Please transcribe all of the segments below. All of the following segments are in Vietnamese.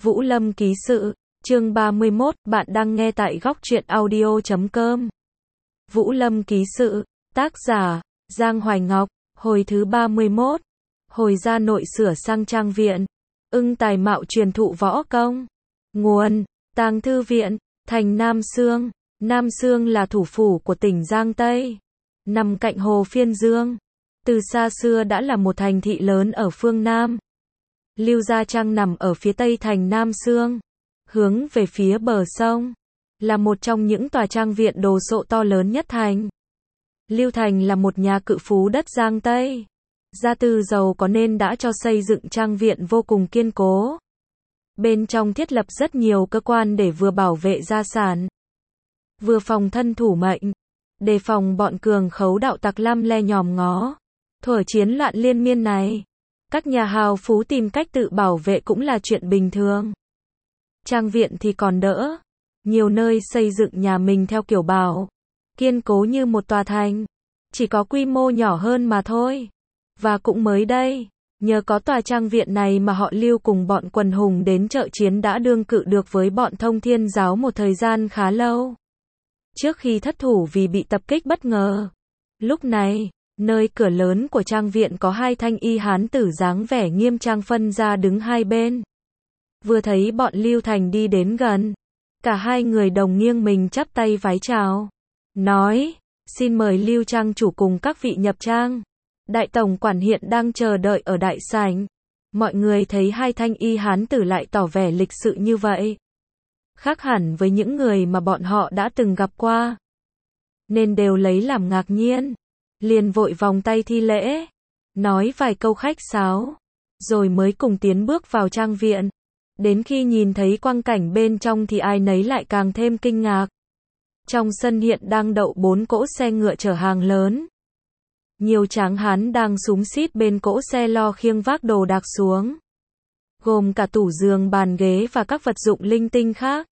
Vũ Lâm ký sự, chương 31, bạn đang nghe tại góc truyện audio.com. Vũ Lâm ký sự, tác giả, Giang Hoài Ngọc, hồi thứ 31. Hồi ra nội sửa sang trang viện, ưng tài mạo truyền thụ võ công. Nguồn, Tàng Thư Viện, thành Nam Xương. Nam Xương là thủ phủ của tỉnh Giang Tây, nằm cạnh hồ Phiên Dương. Từ xa xưa đã là một thành thị lớn ở phương Nam. Lưu Gia Trang nằm ở phía tây thành Nam Xương, hướng về phía bờ sông, là một trong những tòa trang viện đồ sộ to lớn nhất thành. Lưu Thành là một nhà cự phú đất Giang Tây, gia tư giàu có nên đã cho xây dựng trang viện vô cùng kiên cố. Bên trong thiết lập rất nhiều cơ quan để vừa bảo vệ gia sản, vừa phòng thân thủ mệnh, đề phòng bọn cường khấu đạo tặc lăm le nhòm ngó. Thuở chiến loạn liên miên này, các nhà hào phú tìm cách tự bảo vệ cũng là chuyện bình thường. Trang viện thì còn đỡ, nhiều nơi xây dựng nhà mình theo kiểu bảo kiên cố như một tòa thành, chỉ có quy mô nhỏ hơn mà thôi. Và cũng mới đây, nhờ có tòa trang viện này mà họ Lưu cùng bọn quần hùng đến trợ chiến đã đương cự được với bọn Thông Thiên giáo một thời gian khá lâu, trước khi thất thủ vì bị tập kích bất ngờ. Lúc này, nơi cửa lớn của trang viện có hai thanh y hán tử dáng vẻ nghiêm trang phân ra đứng hai bên. Vừa thấy bọn Lưu Thành đi đến gần, cả hai người đồng nghiêng mình chắp tay vái chào, nói: "Xin mời Lưu trang chủ cùng các vị nhập trang. Đại tổng quản hiện đang chờ đợi ở đại sảnh." Mọi người thấy hai thanh y hán tử lại tỏ vẻ lịch sự như vậy, khác hẳn với những người mà bọn họ đã từng gặp qua, nên đều lấy làm ngạc nhiên, liền vội vòng tay thi lễ, nói vài câu khách sáo, rồi mới cùng tiến bước vào trang viện. Đến khi nhìn thấy quang cảnh bên trong thì ai nấy lại càng thêm kinh ngạc. Trong sân hiện đang đậu 4 cỗ xe ngựa chở hàng lớn. Nhiều tráng hán đang xúm xít bên cỗ xe lo khiêng vác đồ đạc xuống, gồm cả tủ giường, bàn ghế và các vật dụng linh tinh khác,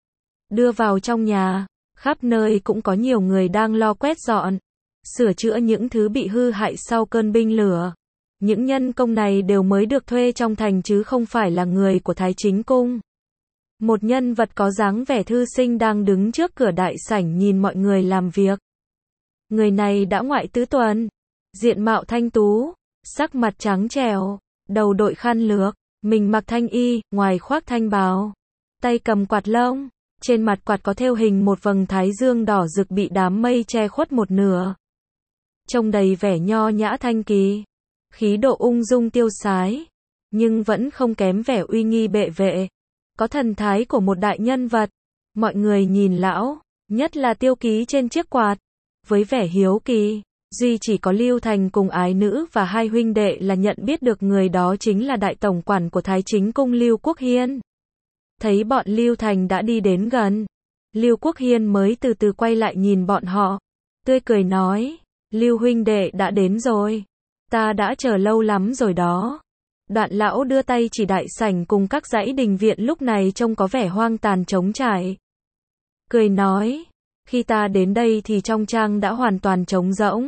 đưa vào trong nhà. Khắp nơi cũng có nhiều người đang lo quét dọn, sửa chữa những thứ bị hư hại sau cơn binh lửa. Những nhân công này đều mới được thuê trong thành chứ không phải là người của Thái Chính Cung. Một nhân vật có dáng vẻ thư sinh đang đứng trước cửa đại sảnh nhìn mọi người làm việc. Người này đã ngoại tứ tuần, diện mạo thanh tú, sắc mặt trắng trẻo, đầu đội khăn lược, mình mặc thanh y, ngoài khoác thanh bào, tay cầm quạt lông, trên mặt quạt có thêu hình một vầng thái dương đỏ rực bị đám mây che khuất một nửa. Trông đầy vẻ nho nhã thanh kỳ, khí độ ung dung tiêu sái, nhưng vẫn không kém vẻ uy nghi bệ vệ, có thần thái của một đại nhân vật. Mọi người nhìn lão, nhất là Tiêu Ký trên chiếc quạt, với vẻ hiếu kỳ. Duy chỉ có Lưu Thành cùng ái nữ và hai huynh đệ là nhận biết được người đó chính là đại tổng quản của Thái Chính Cung Lưu Quốc Hiên. Thấy bọn Lưu Thành đã đi đến gần, Lưu Quốc Hiên mới từ từ quay lại nhìn bọn họ, tươi cười nói: "Lưu huynh đệ đã đến rồi, ta đã chờ lâu lắm rồi đó." Đoạn lão đưa tay chỉ đại sảnh cùng các dãy đình viện lúc này trông có vẻ hoang tàn trống trải, cười nói: "Khi ta đến đây thì trong trang đã hoàn toàn trống rỗng.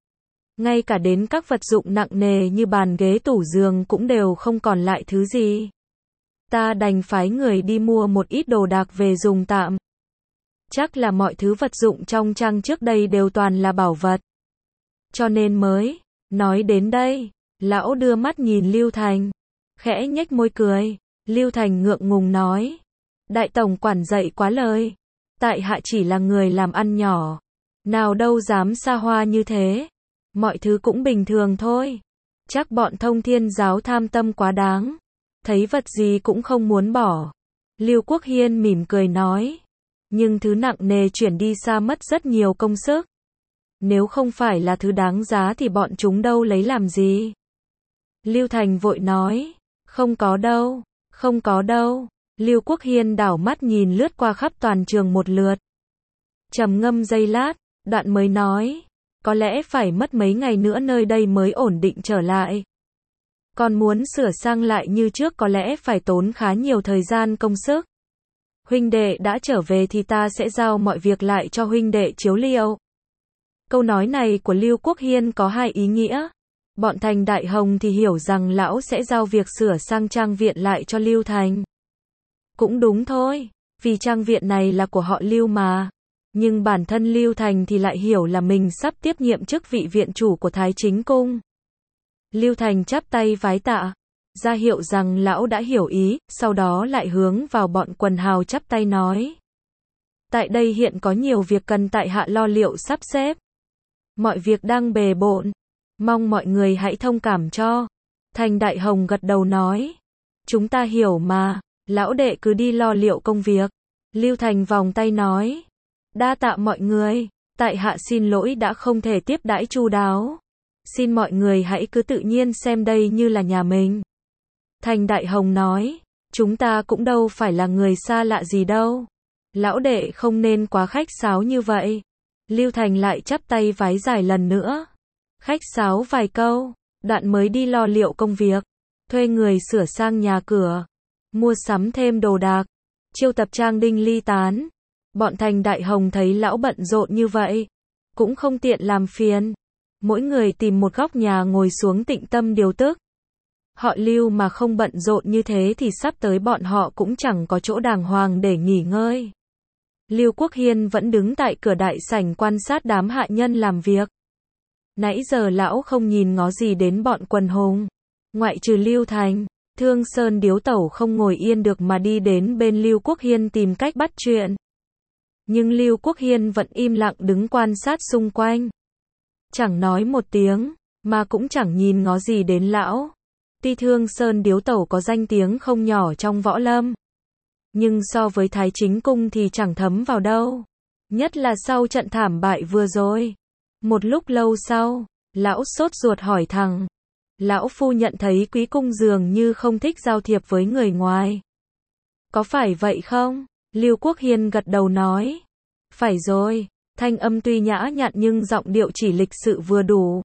Ngay cả đến các vật dụng nặng nề như bàn ghế tủ giường cũng đều không còn lại thứ gì. Ta đành phái người đi mua một ít đồ đạc về dùng tạm. Chắc là mọi thứ vật dụng trong trang trước đây đều toàn là bảo vật, cho nên mới." Nói đến đây, lão đưa mắt nhìn Lưu Thành, khẽ nhếch môi cười. Lưu Thành ngượng ngùng nói: "Đại tổng quản dạy quá lời, tại hạ chỉ là người làm ăn nhỏ, nào đâu dám xa hoa như thế. Mọi thứ cũng bình thường thôi. Chắc bọn Thông Thiên giáo tham tâm quá đáng, thấy vật gì cũng không muốn bỏ." Lưu Quốc Hiên mỉm cười nói: "Nhưng thứ nặng nề chuyển đi xa mất rất nhiều công sức. Nếu không phải là thứ đáng giá thì bọn chúng đâu lấy làm gì." Lưu Thành vội nói: "Không có đâu, không có đâu." Lưu Quốc Hiên đảo mắt nhìn lướt qua khắp toàn trường một lượt, trầm ngâm giây lát, đoạn mới nói: "Có lẽ phải mất mấy ngày nữa nơi đây mới ổn định trở lại. Còn muốn sửa sang lại như trước có lẽ phải tốn khá nhiều thời gian công sức. Huynh đệ đã trở về thì ta sẽ giao mọi việc lại cho huynh đệ chiếu liệu." Câu nói này của Lưu Quốc Hiên có hai ý nghĩa. Bọn Thành Đại Hồng thì hiểu rằng lão sẽ giao việc sửa sang trang viện lại cho Lưu Thành. Cũng đúng thôi, vì trang viện này là của họ Lưu mà. Nhưng bản thân Lưu Thành thì lại hiểu là mình sắp tiếp nhiệm chức vị viện chủ của Thái Chính Cung. Lưu Thành chắp tay vái tạ, ra hiệu rằng lão đã hiểu ý, sau đó lại hướng vào bọn quần hào chắp tay nói. Tại đây hiện có nhiều việc cần tại hạ lo liệu sắp xếp. Mọi việc đang bề bộn, mong mọi người hãy thông cảm cho. Thành Đại Hồng gật đầu nói. Chúng ta hiểu mà, lão đệ cứ đi lo liệu công việc. Lưu Thành vòng tay nói. Đa tạ mọi người, tại hạ xin lỗi đã không thể tiếp đãi chu đáo. Xin mọi người hãy cứ tự nhiên xem đây như là nhà mình. Thành Đại Hồng nói. Chúng ta cũng đâu phải là người xa lạ gì đâu. Lão đệ không nên quá khách sáo như vậy. Lưu Thành lại chắp tay vái dài lần nữa. Khách sáo vài câu, đoạn mới đi lo liệu công việc. Thuê người sửa sang nhà cửa. Mua sắm thêm đồ đạc. Chiêu tập trang đinh ly tán. Bọn Thành Đại Hồng thấy lão bận rộn như vậy. Cũng không tiện làm phiền. Mỗi người tìm một góc nhà ngồi xuống tĩnh tâm điều tức. Họ Lưu mà không bận rộn như thế thì sắp tới bọn họ cũng chẳng có chỗ đàng hoàng để nghỉ ngơi. Lưu Quốc Hiên vẫn đứng tại cửa đại sảnh quan sát đám hạ nhân làm việc. Nãy giờ lão không nhìn ngó gì đến bọn quần hùng. Ngoại trừ Lưu Thành, Thương Sơn điếu tẩu không ngồi yên được mà đi đến bên Lưu Quốc Hiên tìm cách bắt chuyện. Nhưng Lưu Quốc Hiên vẫn im lặng đứng quan sát xung quanh. Chẳng nói một tiếng, mà cũng chẳng nhìn ngó gì đến lão. Tuy Thương Sơn điếu tẩu có danh tiếng không nhỏ trong võ lâm. Nhưng so với Thái Chính Cung thì chẳng thấm vào đâu. Nhất là sau trận thảm bại vừa rồi. Một lúc lâu sau, lão sốt ruột hỏi thằng. Lão phu nhận thấy Quý Cung dường như không thích giao thiệp với người ngoài. Có phải vậy không? Lưu Quốc Hiên gật đầu nói. Phải rồi, thanh âm tuy nhã nhặn nhưng giọng điệu chỉ lịch sự vừa đủ.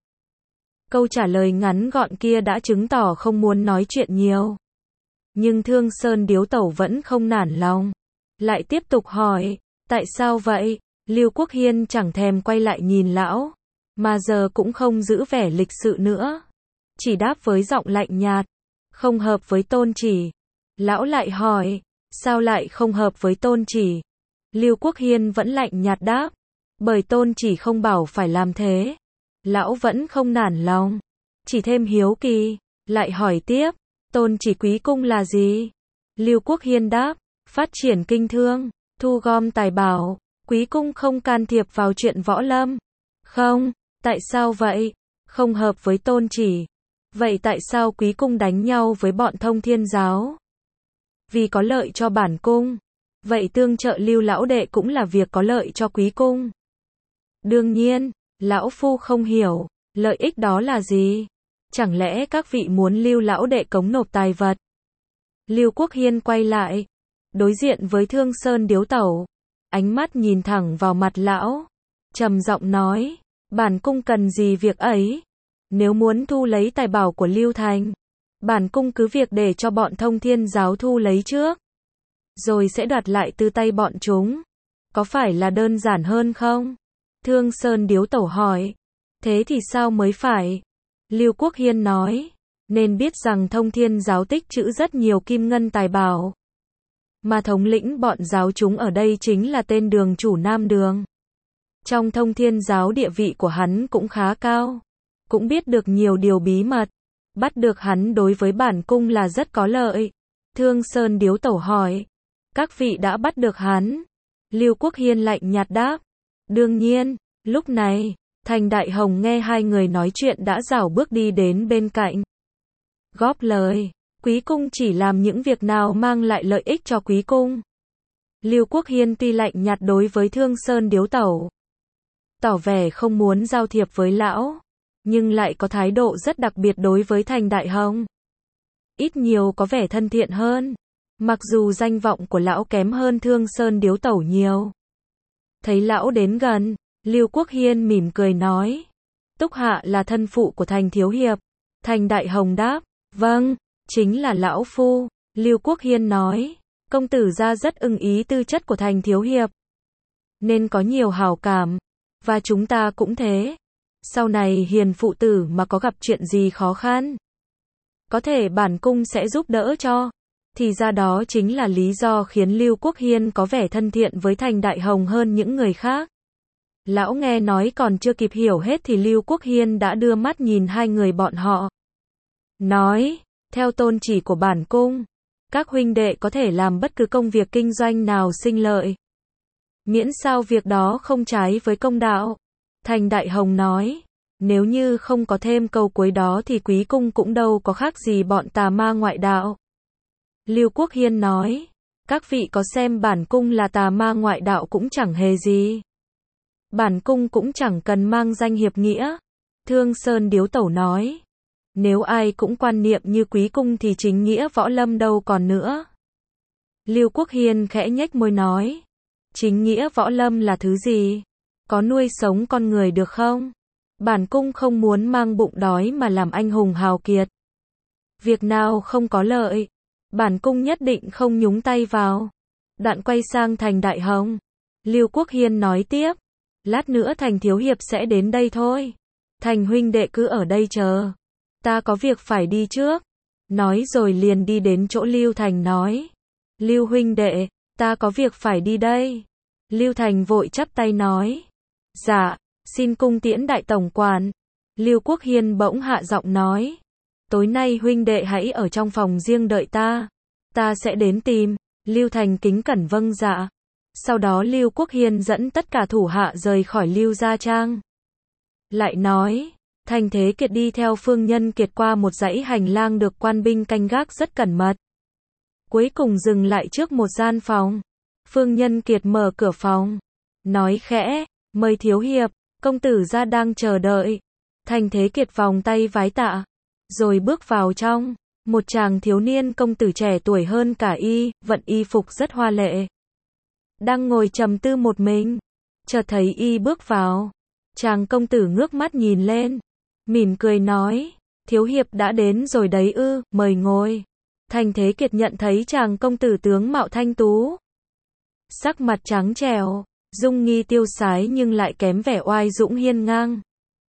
Câu trả lời ngắn gọn kia đã chứng tỏ không muốn nói chuyện nhiều. Nhưng Thương Sơn điếu tẩu vẫn không nản lòng. Lại tiếp tục hỏi, tại sao vậy? Lưu Quốc Hiên chẳng thèm quay lại nhìn lão, mà giờ cũng không giữ vẻ lịch sự nữa. Chỉ đáp với giọng lạnh nhạt, không hợp với Tôn Chỉ. Lão lại hỏi, sao lại không hợp với Tôn Chỉ? Lưu Quốc Hiên vẫn lạnh nhạt đáp, bởi Tôn Chỉ không bảo phải làm thế. Lão vẫn không nản lòng, chỉ thêm hiếu kỳ, lại hỏi tiếp, Tôn Chỉ Quý Cung là gì? Lưu Quốc Hiên đáp, phát triển kinh thương, thu gom tài bảo, Quý Cung không can thiệp vào chuyện võ lâm. Không, tại sao vậy? Không hợp với Tôn Chỉ. Vậy tại sao Quý Cung đánh nhau với bọn Thông Thiên Giáo? Vì có lợi cho bản cung. Vậy tương trợ Lưu lão đệ cũng là việc có lợi cho Quý Cung. Đương nhiên, lão phu không hiểu, lợi ích đó là gì? Chẳng lẽ các vị muốn Lưu lão đệ cống nộp tài vật? Lưu Quốc Hiên quay lại, đối diện với Thương Sơn điếu tẩu, ánh mắt nhìn thẳng vào mặt lão, trầm giọng nói, bản cung cần gì việc ấy? Nếu muốn thu lấy tài bảo của Lưu Thành, bản cung cứ việc để cho bọn Thông Thiên Giáo thu lấy trước, rồi sẽ đoạt lại từ tay bọn chúng. Có phải là đơn giản hơn không? Thương Sơn điếu tẩu hỏi. Thế thì sao mới phải? Lưu Quốc Hiên nói. Nên biết rằng Thông Thiên Giáo tích trữ rất nhiều kim ngân tài bảo. Mà thống lĩnh bọn giáo chúng ở đây chính là tên đường chủ Nam Đường. Trong Thông Thiên Giáo địa vị của hắn cũng khá cao. Cũng biết được nhiều điều bí mật. Bắt được hắn đối với bản cung là rất có lợi. Thương Sơn điếu tẩu hỏi. Các vị đã bắt được hắn? Lưu Quốc Hiên lạnh nhạt đáp. Đương nhiên, lúc này, Thành Đại Hồng nghe hai người nói chuyện đã rảo bước đi đến bên cạnh. Góp lời, Quý Cung chỉ làm những việc nào mang lại lợi ích cho Quý Cung. Lưu Quốc Hiên tuy lạnh nhạt đối với Thương Sơn điếu tẩu, tỏ vẻ không muốn giao thiệp với lão, nhưng lại có thái độ rất đặc biệt đối với Thành Đại Hồng. Ít nhiều có vẻ thân thiện hơn, mặc dù danh vọng của lão kém hơn Thương Sơn điếu tẩu nhiều. Thấy lão đến gần, Lưu Quốc Hiên mỉm cười nói, Túc Hạ là thân phụ của Thành thiếu hiệp. Thành Đại Hồng đáp, vâng, chính là lão phu. Lưu Quốc Hiên nói, công tử gia rất ưng ý tư chất của Thành thiếu hiệp, nên có nhiều hảo cảm, và chúng ta cũng thế. Sau này Hiền phụ tử mà có gặp chuyện gì khó khăn, có thể bản cung sẽ giúp đỡ cho. Thì ra đó chính là lý do khiến Lưu Quốc Hiên có vẻ thân thiện với Thành Đại Hồng hơn những người khác. Lão nghe nói còn chưa kịp hiểu hết thì Lưu Quốc Hiên đã đưa mắt nhìn hai người bọn họ. Nói, theo tôn chỉ của bản cung, các huynh đệ có thể làm bất cứ công việc kinh doanh nào sinh lợi. Miễn sao việc đó không trái với công đạo. Thành Đại Hồng nói, nếu như không có thêm câu cuối đó thì quý cung cũng đâu có khác gì bọn tà ma ngoại đạo. Lưu Quốc Hiên nói, các vị có xem bản cung là tà ma ngoại đạo cũng chẳng hề gì. Bản cung cũng chẳng cần mang danh hiệp nghĩa. Thương Sơn Điếu Tẩu nói, nếu ai cũng quan niệm như quý cung thì chính nghĩa võ lâm đâu còn nữa. Lưu Quốc Hiên khẽ nhếch môi nói, chính nghĩa võ lâm là thứ gì? Có nuôi sống con người được không? Bản cung không muốn mang bụng đói mà làm anh hùng hào kiệt. Việc nào không có lợi, bản cung nhất định không nhúng tay vào. Đoạn quay sang Thành Đại Hồng. Lưu Quốc Hiên nói tiếp, lát nữa Thành thiếu hiệp sẽ đến đây thôi. Thành huynh đệ cứ ở đây chờ. Ta có việc phải đi trước. Nói rồi liền đi đến chỗ Lưu Thành nói, Lưu huynh đệ, ta có việc phải đi đây. Lưu Thành vội chắp tay nói, dạ, xin cung tiễn đại tổng quản. Lưu Quốc Hiên bỗng hạ giọng nói, tối nay huynh đệ hãy ở trong phòng riêng đợi ta sẽ đến tìm. Lưu Thành kính cẩn vâng dạ. Sau đó Lưu Quốc Hiên dẫn tất cả thủ hạ rời khỏi Lưu Gia Trang. Lại nói, Thành Thế Kiệt đi theo Phương Nhân Kiệt qua một dãy hành lang được quan binh canh gác rất cẩn mật. Cuối cùng dừng lại trước một gian phòng. Phương Nhân Kiệt mở cửa phòng, nói khẽ, mời thiếu hiệp, công tử gia đang chờ đợi. Thành Thế Kiệt vòng tay vái tạ, rồi bước vào trong. Một chàng thiếu niên công tử trẻ tuổi hơn cả y, vận y phục rất hoa lệ. Đang ngồi trầm tư một mình, chợt thấy y bước vào. Chàng công tử ngước mắt nhìn lên, mỉm cười nói, thiếu hiệp đã đến rồi đấy ư, mời ngồi. Thành Thế Kiệt nhận thấy chàng công tử tướng mạo thanh tú, sắc mặt trắng trẻo, dung nghi tiêu sái nhưng lại kém vẻ oai dũng hiên ngang.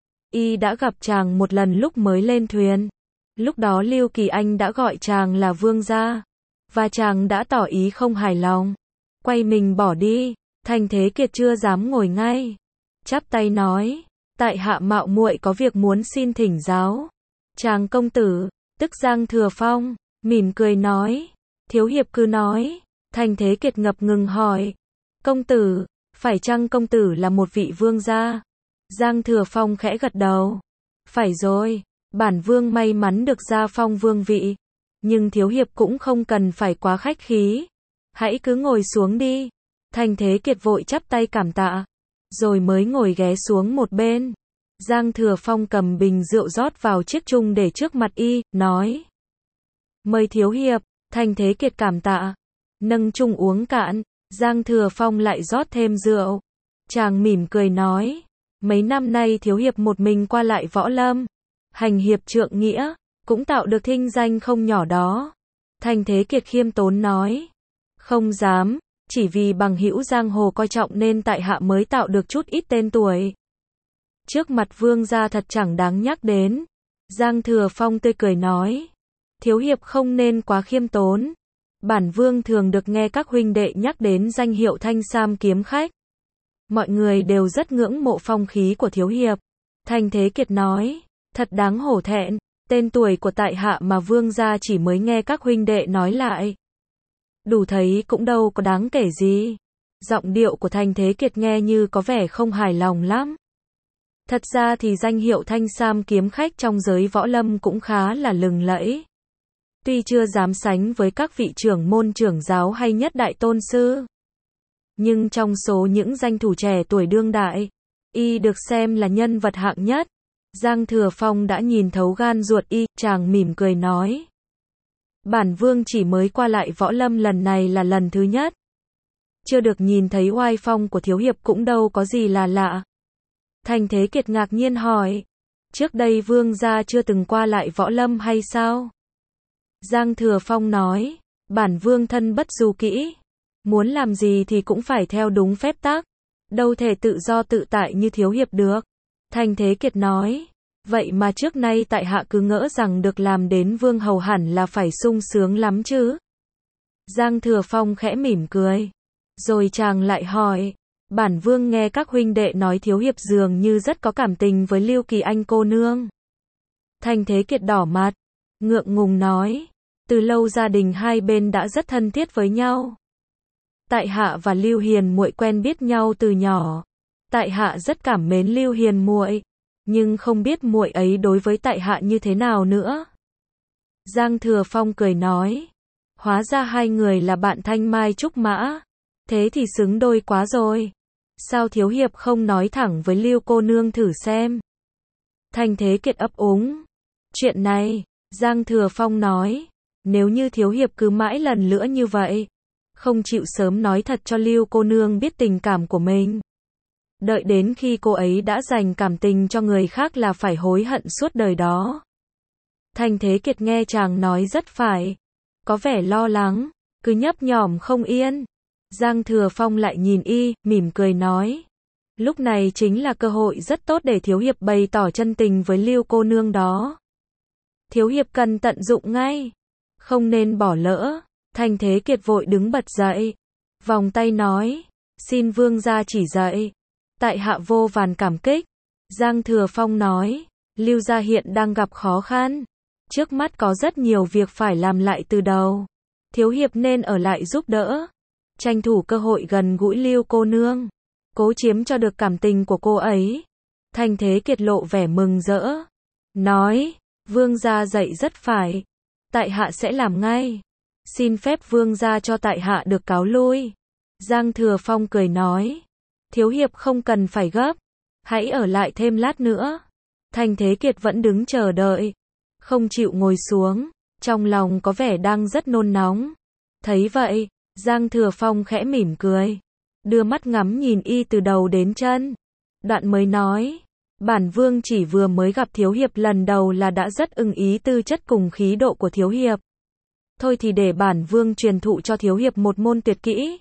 Y đã gặp chàng một lần lúc mới lên thuyền. Lúc đó Lưu Kỳ Anh đã gọi chàng là vương gia, và chàng đã tỏ ý không hài lòng, quay mình bỏ đi. Thành Thế Kiệt chưa dám ngồi ngay, chắp tay nói, tại hạ mạo muội có việc muốn xin thỉnh giáo. Chàng công tử, tức Giang Thừa Phong, mỉm cười nói, thiếu hiệp cứ nói. Thành Thế Kiệt ngập ngừng hỏi, công tử, phải chăng công tử là một vị vương gia? Giang Thừa Phong khẽ gật đầu, phải rồi, bản vương may mắn được gia phong vương vị, nhưng thiếu hiệp cũng không cần phải quá khách khí, hãy cứ ngồi xuống đi. Thành Thế Kiệt vội chắp tay cảm tạ, rồi mới ngồi ghé xuống một bên. Giang Thừa Phong cầm bình rượu rót vào chiếc chung để trước mặt y, nói, mời thiếu hiệp. Thành Thế Kiệt cảm tạ, nâng chung uống cạn. Giang Thừa Phong lại rót thêm rượu. Chàng mỉm cười nói, mấy năm nay thiếu hiệp một mình qua lại võ lâm, hành hiệp trượng nghĩa, cũng tạo được thinh danh không nhỏ đó. Thành Thế Kiệt khiêm tốn nói, không dám, chỉ vì bằng hữu giang hồ coi trọng nên tại hạ mới tạo được chút ít tên tuổi. Trước mặt vương gia thật chẳng đáng nhắc đến. Giang Thừa Phong tươi cười nói, thiếu hiệp không nên quá khiêm tốn. Bản vương thường được nghe các huynh đệ nhắc đến danh hiệu Thanh Sam kiếm khách. Mọi người đều rất ngưỡng mộ phong khí của thiếu hiệp. Thành Thế Kiệt nói, thật đáng hổ thẹn, tên tuổi của tại hạ mà vương gia chỉ mới nghe các huynh đệ nói lại. Đủ thấy cũng đâu có đáng kể gì. Giọng điệu của Thành Thế Kiệt nghe như có vẻ không hài lòng lắm. Thật ra thì danh hiệu Thanh Sam kiếm khách trong giới võ lâm cũng khá là lừng lẫy. Tuy chưa dám sánh với các vị trưởng môn trưởng giáo hay nhất đại tôn sư, nhưng trong số những danh thủ trẻ tuổi đương đại, y được xem là nhân vật hạng nhất. Giang Thừa Phong đã nhìn thấu gan ruột y, chàng mỉm cười nói, bản vương chỉ mới qua lại võ lâm lần này là lần thứ nhất, chưa được nhìn thấy oai phong của thiếu hiệp cũng đâu có gì là lạ. Thành Thế Kiệt ngạc nhiên hỏi, trước đây vương gia chưa từng qua lại võ lâm hay sao? Giang Thừa Phong nói, bản vương thân bất du kỹ, muốn làm gì thì cũng phải theo đúng phép tắc, đâu thể tự do tự tại như thiếu hiệp được. Thành Thế Kiệt nói, vậy mà trước nay tại hạ cứ ngỡ rằng được làm đến vương hầu hẳn là phải sung sướng lắm chứ. Giang Thừa Phong khẽ mỉm cười. Rồi chàng lại hỏi, bản vương nghe các huynh đệ nói thiếu hiệp dường như rất có cảm tình với Lưu Kỳ Anh cô nương. Thành Thế Kiệt đỏ mặt, ngượng ngùng nói, từ lâu gia đình hai bên đã rất thân thiết với nhau. Tại hạ và Lưu Hiền muội quen biết nhau từ nhỏ. Tại hạ rất cảm mến Lưu Hiền muội, nhưng không biết muội ấy đối với tại hạ như thế nào nữa. Giang Thừa Phong cười nói, hóa ra hai người là bạn thanh mai trúc mã, thế thì xứng đôi quá rồi. Sao thiếu hiệp không nói thẳng với Lưu cô nương thử xem? Thành Thế Kiệt ấp úng. Chuyện này, Giang Thừa Phong nói, nếu như thiếu hiệp cứ mãi lần nữa như vậy, không chịu sớm nói thật cho Lưu cô nương biết tình cảm của mình, đợi đến khi cô ấy đã dành cảm tình cho người khác là phải hối hận suốt đời đó. Thành Thế Kiệt nghe chàng nói rất phải, có vẻ lo lắng, cứ nhấp nhổm không yên. Giang Thừa Phong lại nhìn y, mỉm cười nói, lúc này chính là cơ hội rất tốt để thiếu hiệp bày tỏ chân tình với Lưu cô nương đó. Thiếu hiệp cần tận dụng ngay, không nên bỏ lỡ. Thành Thế Kiệt vội đứng bật dậy, vòng tay nói, xin vương gia chỉ dạy, tại hạ vô vàn cảm kích. Giang Thừa Phong nói, Lưu gia hiện đang gặp khó khăn, trước mắt có rất nhiều việc phải làm lại từ đầu, thiếu hiệp nên ở lại giúp đỡ, tranh thủ cơ hội gần gũi Lưu cô nương, cố chiếm cho được cảm tình của cô ấy. Thành Thế Kiệt lộ vẻ mừng rỡ, nói, vương gia dạy rất phải, tại hạ sẽ làm ngay. Xin phép vương gia cho tại hạ được cáo lui. Giang Thừa Phong cười nói, thiếu hiệp không cần phải gấp, hãy ở lại thêm lát nữa. Thành Thế Kiệt vẫn đứng chờ đợi, không chịu ngồi xuống, trong lòng có vẻ đang rất nôn nóng. Thấy vậy, Giang Thừa Phong khẽ mỉm cười, đưa mắt ngắm nhìn y từ đầu đến chân, đoạn mới nói, bản vương chỉ vừa mới gặp thiếu hiệp lần đầu là đã rất ưng ý tư chất cùng khí độ của thiếu hiệp. Thôi thì để bản vương truyền thụ cho thiếu hiệp một môn tuyệt kỹ,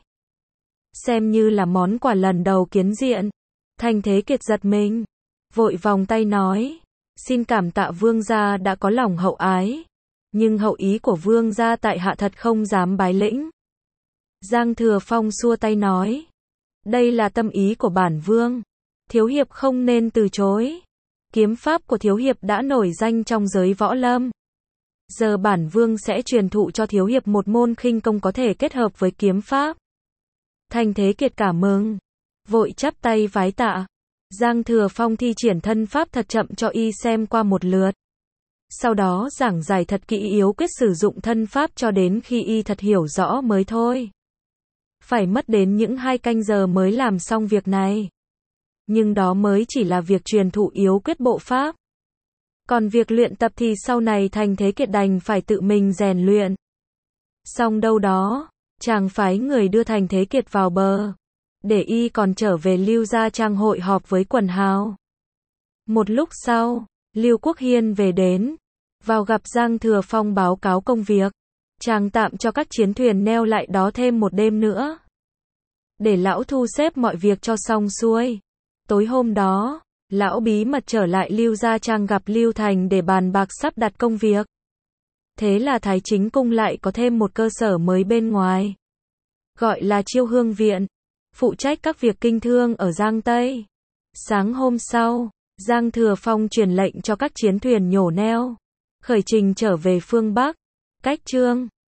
xem như là món quà lần đầu kiến diện. Thành Thế Kiệt giật mình, vội vòng tay nói, xin cảm tạ vương gia đã có lòng hậu ái, nhưng hậu ý của vương gia tại hạ thật không dám bái lĩnh. Giang Thừa Phong xua tay nói, đây là tâm ý của bản vương, thiếu hiệp không nên từ chối. Kiếm pháp của thiếu hiệp đã nổi danh trong giới võ lâm, giờ bản vương sẽ truyền thụ cho thiếu hiệp một môn khinh công có thể kết hợp với kiếm pháp. Thành Thế Kiệt cảm mừng, vội chắp tay vái tạ. Giang Thừa Phong thi triển thân pháp thật chậm cho y xem qua một lượt, sau đó giảng giải thật kỹ yếu quyết sử dụng thân pháp cho đến khi y thật hiểu rõ mới thôi. Phải mất đến những 2 canh giờ mới làm xong việc này, nhưng đó mới chỉ là việc truyền thụ yếu quyết bộ pháp. Còn việc luyện tập thì sau này Thành Thế Kiệt đành phải tự mình rèn luyện. Xong đâu đó, chàng phái người đưa Thành Thế Kiệt vào bờ, để y còn trở về Lưu gia trang hội họp với quần hào. Một lúc sau, Lưu Quốc Hiên về đến, vào gặp Giang Thừa Phong báo cáo công việc. Chàng tạm cho các chiến thuyền neo lại đó thêm một đêm nữa, để lão thu xếp mọi việc cho xong xuôi. Tối hôm đó, lão bí mật trở lại Lưu gia trang gặp Lưu Thành để bàn bạc sắp đặt công việc. Thế là Thái Chính Cung lại có thêm một cơ sở mới bên ngoài, gọi là Chiêu Hương Viện, phụ trách các việc kinh thương ở Giang Tây. Sáng hôm sau, Giang Thừa Phong truyền lệnh cho các chiến thuyền nhổ neo, khởi trình trở về phương Bắc. Cách Chương